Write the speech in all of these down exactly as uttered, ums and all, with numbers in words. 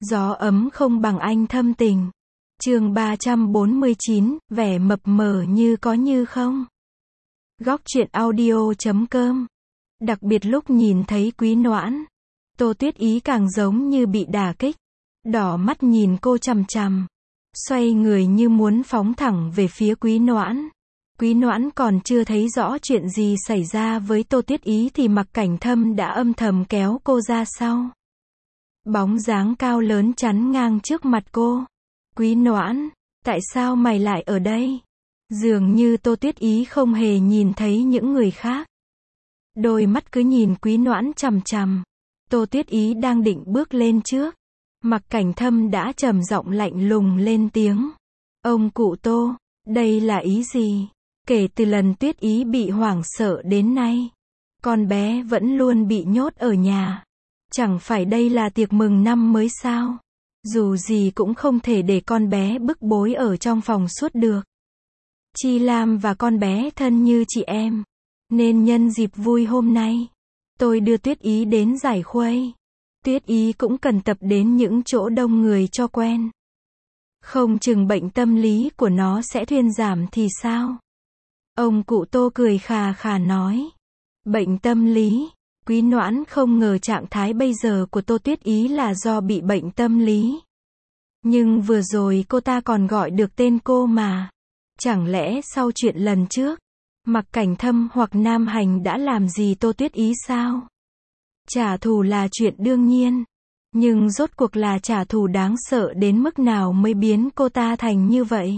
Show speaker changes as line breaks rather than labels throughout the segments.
Gió ấm không bằng anh thâm tình. Chương ba trăm bốn mươi chín, vẻ mập mờ như có như không. Góc truyện audio chấm com. Đặc biệt lúc nhìn thấy Quý Noãn, Tô Tuyết Ý càng giống như bị đả kích, đỏ mắt nhìn cô chằm chằm, xoay người như muốn phóng thẳng về phía Quý Noãn. Quý Noãn còn chưa thấy rõ chuyện gì xảy ra với Tô Tuyết Ý thì Mặc Cảnh Thâm đã âm thầm kéo cô ra sau. Bóng dáng cao lớn chắn ngang trước mặt cô. Quý Noãn, tại sao mày lại ở đây? Dường như Tô Tuyết Ý không hề nhìn thấy những người khác. Đôi mắt cứ nhìn Quý Noãn chằm chằm. Tô Tuyết Ý đang định bước lên trước. Mặc Cảnh Thâm đã trầm giọng lạnh lùng lên tiếng. Ông cụ Tô, đây là ý gì? Kể từ lần Tuyết Ý bị hoảng sợ đến nay, con bé vẫn luôn bị nhốt ở nhà. Chẳng phải đây là tiệc mừng năm mới sao? Dù gì cũng không thể để con bé bức bối ở trong phòng suốt được. Chi Lam và con bé thân như chị em, nên nhân dịp vui hôm nay, tôi đưa Tuyết Ý đến giải khuây. Tuyết Ý cũng cần tập đến những chỗ đông người cho quen. Không chừng bệnh tâm lý của nó sẽ thuyên giảm thì sao? Ông cụ Tô cười khà khà nói. Bệnh tâm lý. Quý Noãn không ngờ trạng thái bây giờ của Tô Tuyết Ý là do bị bệnh tâm lý. Nhưng vừa rồi cô ta còn gọi được tên cô mà. Chẳng lẽ sau chuyện lần trước, Mặc Cảnh Thâm hoặc Nam Hành đã làm gì Tô Tuyết Ý sao? Trả thù là chuyện đương nhiên. Nhưng rốt cuộc là trả thù đáng sợ đến mức nào mới biến cô ta thành như vậy?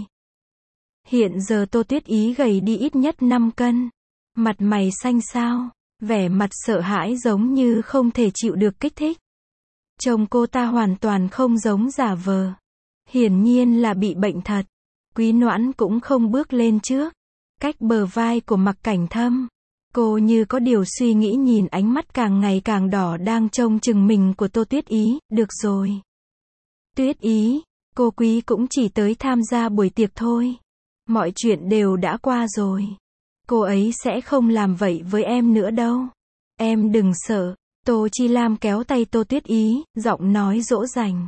Hiện giờ Tô Tuyết Ý gầy đi ít nhất năm cân. Mặt mày xanh xao, vẻ mặt sợ hãi giống như không thể chịu được kích thích. Trông cô ta hoàn toàn không giống giả vờ. Hiển nhiên là bị bệnh thật. Quý Noãn cũng không bước lên trước, cách bờ vai của Mặc Cảnh Thâm. Cô như có điều suy nghĩ nhìn ánh mắt càng ngày càng đỏ đang trông chừng mình của Tô Tuyết Ý. Được rồi. Tuyết Ý, cô Quý cũng chỉ tới tham gia buổi tiệc thôi. Mọi chuyện đều đã qua rồi. Cô ấy sẽ không làm vậy với em nữa đâu. Em đừng sợ. Tô Chi Lam kéo tay Tô Tuyết Ý, giọng nói dỗ dành.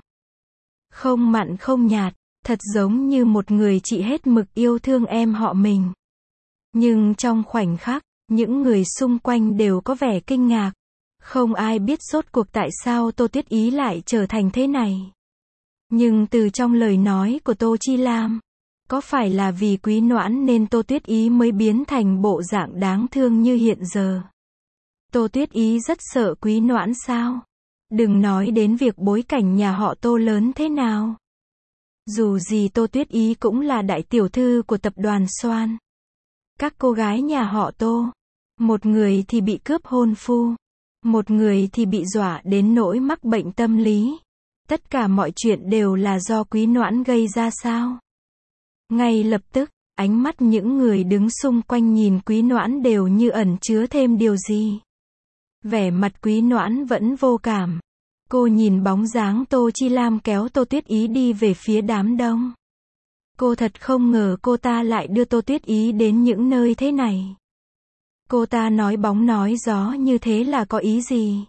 Không mặn không nhạt, thật giống như một người chị hết mực yêu thương em họ mình. Nhưng trong khoảnh khắc, những người xung quanh đều có vẻ kinh ngạc. Không ai biết rốt cuộc tại sao Tô Tuyết Ý lại trở thành thế này. Nhưng từ trong lời nói của Tô Chi Lam, có phải là vì Quý Noãn nên Tô Tuyết Ý mới biến thành bộ dạng đáng thương như hiện giờ? Tô Tuyết Ý rất sợ Quý Noãn sao? Đừng nói đến việc bối cảnh nhà họ Tô lớn thế nào. Dù gì Tô Tuyết Ý cũng là đại tiểu thư của tập đoàn Soan. Các cô gái nhà họ Tô, một người thì bị cướp hôn phu, một người thì bị dọa đến nỗi mắc bệnh tâm lý. Tất cả mọi chuyện đều là do Quý Noãn gây ra sao? Ngay lập tức, ánh mắt những người đứng xung quanh nhìn Quý Noãn đều như ẩn chứa thêm điều gì. Vẻ mặt Quý Noãn vẫn vô cảm. Cô nhìn bóng dáng Tô Chi Lam kéo Tô Tuyết Ý đi về phía đám đông. Cô thật không ngờ cô ta lại đưa Tô Tuyết Ý đến những nơi thế này. Cô ta nói bóng nói gió như thế là có ý gì?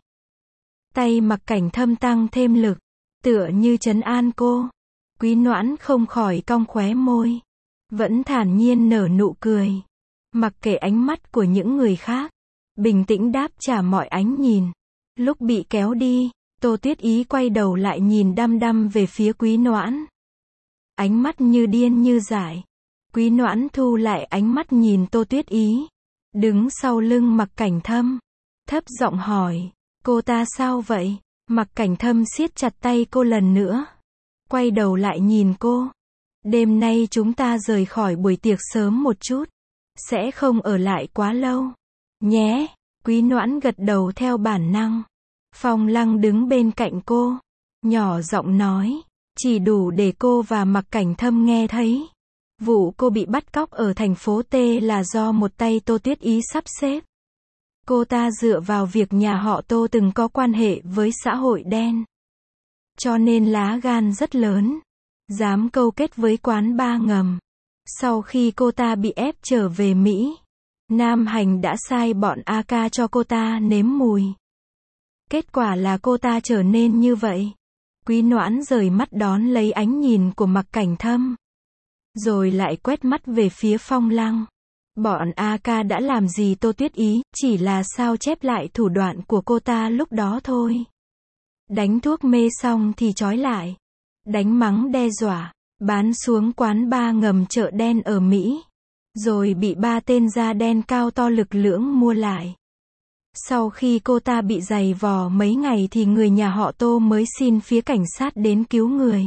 Tay Mặc Cảnh Thâm tăng thêm lực, tựa như trấn an cô. Quý Noãn không khỏi cong khóe môi, vẫn thản nhiên nở nụ cười. Mặc kệ ánh mắt của những người khác, bình tĩnh đáp trả mọi ánh nhìn. Lúc bị kéo đi, Tô Tuyết Ý quay đầu lại nhìn đăm đăm về phía Quý Noãn. Ánh mắt như điên như dại. Quý Noãn thu lại ánh mắt nhìn Tô Tuyết Ý, đứng sau lưng Mặc Cảnh Thâm, thấp giọng hỏi, cô ta sao vậy? Mặc Cảnh Thâm siết chặt tay cô lần nữa, quay đầu lại nhìn cô. Đêm nay chúng ta rời khỏi buổi tiệc sớm một chút, sẽ không ở lại quá lâu, nhé. Quý Noãn gật đầu theo bản năng. Phong Lăng đứng bên cạnh cô, nhỏ giọng nói, chỉ đủ để cô và Mặc Cảnh Thâm nghe thấy. Vụ cô bị bắt cóc ở thành phố T là do một tay Tô Tuyết Ý sắp xếp. Cô ta dựa vào việc nhà họ Tô từng có quan hệ với xã hội đen, cho nên lá gan rất lớn, dám câu kết với quán bar ngầm. Sau khi cô ta bị ép trở về Mỹ, Nam Hành đã sai bọn a ca cho cô ta nếm mùi. Kết quả là cô ta trở nên như vậy. Quý Noãn rời mắt đón lấy ánh nhìn của Mặc Cảnh Thâm. Rồi lại quét mắt về phía Phong Lăng. Bọn a ca đã làm gì Tô Tuyết Ý, chỉ là sao chép lại thủ đoạn của cô ta lúc đó thôi. Đánh thuốc mê xong thì trói lại. Đánh mắng đe dọa. Bán xuống quán bar ngầm chợ đen ở Mỹ. Rồi bị ba tên da đen cao to lực lưỡng mua lại. Sau khi cô ta bị giày vò mấy ngày thì người nhà họ Tô mới xin phía cảnh sát đến cứu người.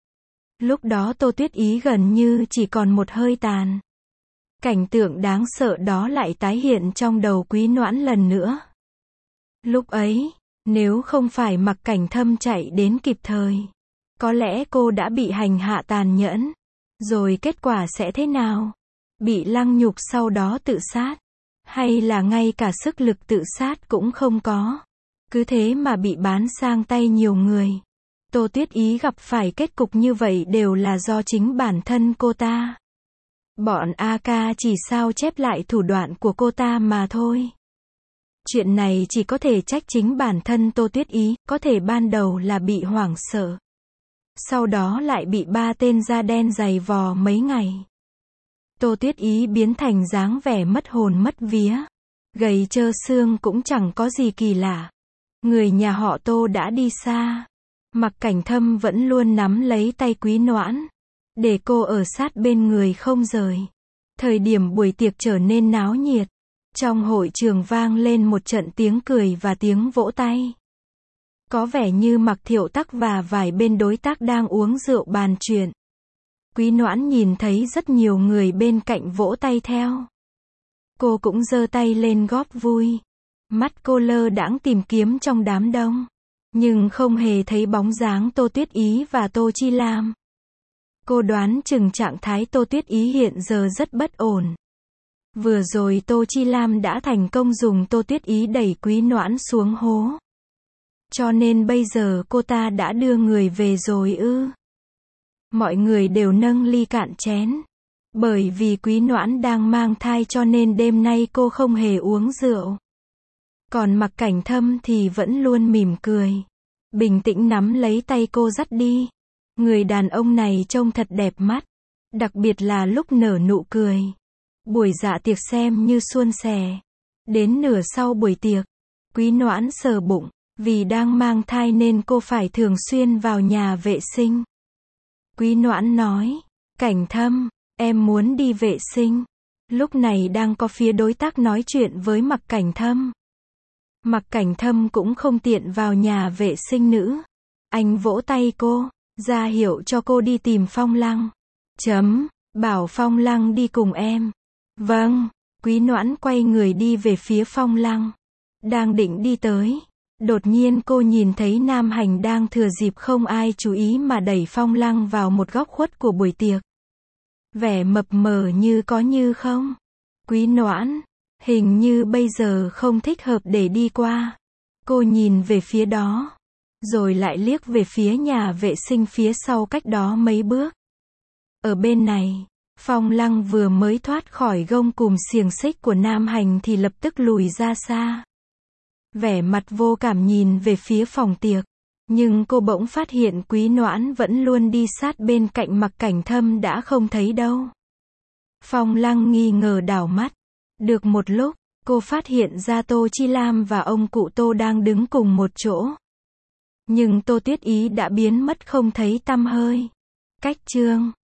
Lúc đó Tô Tuyết Ý gần như chỉ còn một hơi tàn. Cảnh tượng đáng sợ đó lại tái hiện trong đầu Quý Noãn lần nữa. Lúc ấy, nếu không phải Mặc Cảnh Thâm chạy đến kịp thời, có lẽ cô đã bị hành hạ tàn nhẫn. Rồi kết quả sẽ thế nào? Bị lăng nhục sau đó tự sát? Hay là ngay cả sức lực tự sát cũng không có? Cứ thế mà bị bán sang tay nhiều người. Tô Tuyết Ý gặp phải kết cục như vậy đều là do chính bản thân cô ta. Bọn a ca chỉ sao chép lại thủ đoạn của cô ta mà thôi. Chuyện này chỉ có thể trách chính bản thân Tô Tuyết Ý, có thể ban đầu là bị hoảng sợ. Sau đó lại bị ba tên da đen giày vò mấy ngày. Tô Tuyết Ý biến thành dáng vẻ mất hồn mất vía. Gầy trơ xương cũng chẳng có gì kỳ lạ. Người nhà họ Tô đã đi xa. Mặc Cảnh Thâm vẫn luôn nắm lấy tay Quý Noãn, để cô ở sát bên người không rời. Thời điểm buổi tiệc trở nên náo nhiệt. Trong hội trường vang lên một trận tiếng cười và tiếng vỗ tay. Có vẻ như Mặc Thiệu Tắc và vài bên đối tác đang uống rượu bàn chuyện. Quý Noãn nhìn thấy rất nhiều người bên cạnh vỗ tay theo. Cô cũng giơ tay lên góp vui. Mắt cô lơ đãng tìm kiếm trong đám đông. Nhưng không hề thấy bóng dáng Tô Tuyết Ý và Tô Chi Lam. Cô đoán chừng trạng thái Tô Tuyết Ý hiện giờ rất bất ổn. Vừa rồi Tô Chi Lam đã thành công dùng Tô Tuyết Ý đẩy Quý Noãn xuống hố. Cho nên bây giờ cô ta đã đưa người về rồi ư? Mọi người đều nâng ly cạn chén. Bởi vì Quý Noãn đang mang thai cho nên đêm nay cô không hề uống rượu. Còn Mặc Cảnh Thâm thì vẫn luôn mỉm cười. Bình tĩnh nắm lấy tay cô dắt đi. Người đàn ông này trông thật đẹp mắt. Đặc biệt là lúc nở nụ cười. Buổi dạ tiệc xem như suôn sẻ. Đến nửa sau buổi tiệc, Quý Noãn sờ bụng. Vì đang mang thai nên cô phải thường xuyên vào nhà vệ sinh. Quý Noãn nói, Cảnh Thâm, em muốn đi vệ sinh. Lúc này đang có phía đối tác nói chuyện với Mặc Cảnh Thâm. Mặc Cảnh Thâm cũng không tiện vào nhà vệ sinh nữ. Anh vỗ tay cô, ra hiệu cho cô đi tìm Phong Lăng. Chấm, bảo Phong Lăng đi cùng em. Vâng, Quý Noãn quay người đi về phía Phong Lăng. Đang định đi tới. Đột nhiên cô nhìn thấy Nam Hành đang thừa dịp không ai chú ý mà đẩy Phong Lăng vào một góc khuất của buổi tiệc. Vẻ mập mờ như có như không. Quý Noãn, hình như bây giờ không thích hợp để đi qua. Cô nhìn về phía đó. Rồi lại liếc về phía nhà vệ sinh phía sau cách đó mấy bước. Ở bên này, Phong Lăng vừa mới thoát khỏi gông cùm xiềng xích của Nam Hành thì lập tức lùi ra xa. Vẻ mặt vô cảm nhìn về phía phòng tiệc. Nhưng cô bỗng phát hiện Quý Noãn vẫn luôn đi sát bên cạnh Mặc Cảnh Thâm đã không thấy đâu. Phong Lăng nghi ngờ đảo mắt. Được một lúc, cô phát hiện ra Tô Chi Lam và ông cụ Tô đang đứng cùng một chỗ. Nhưng Tô Tuyết Ý đã biến mất không thấy tăm hơi. Cách chương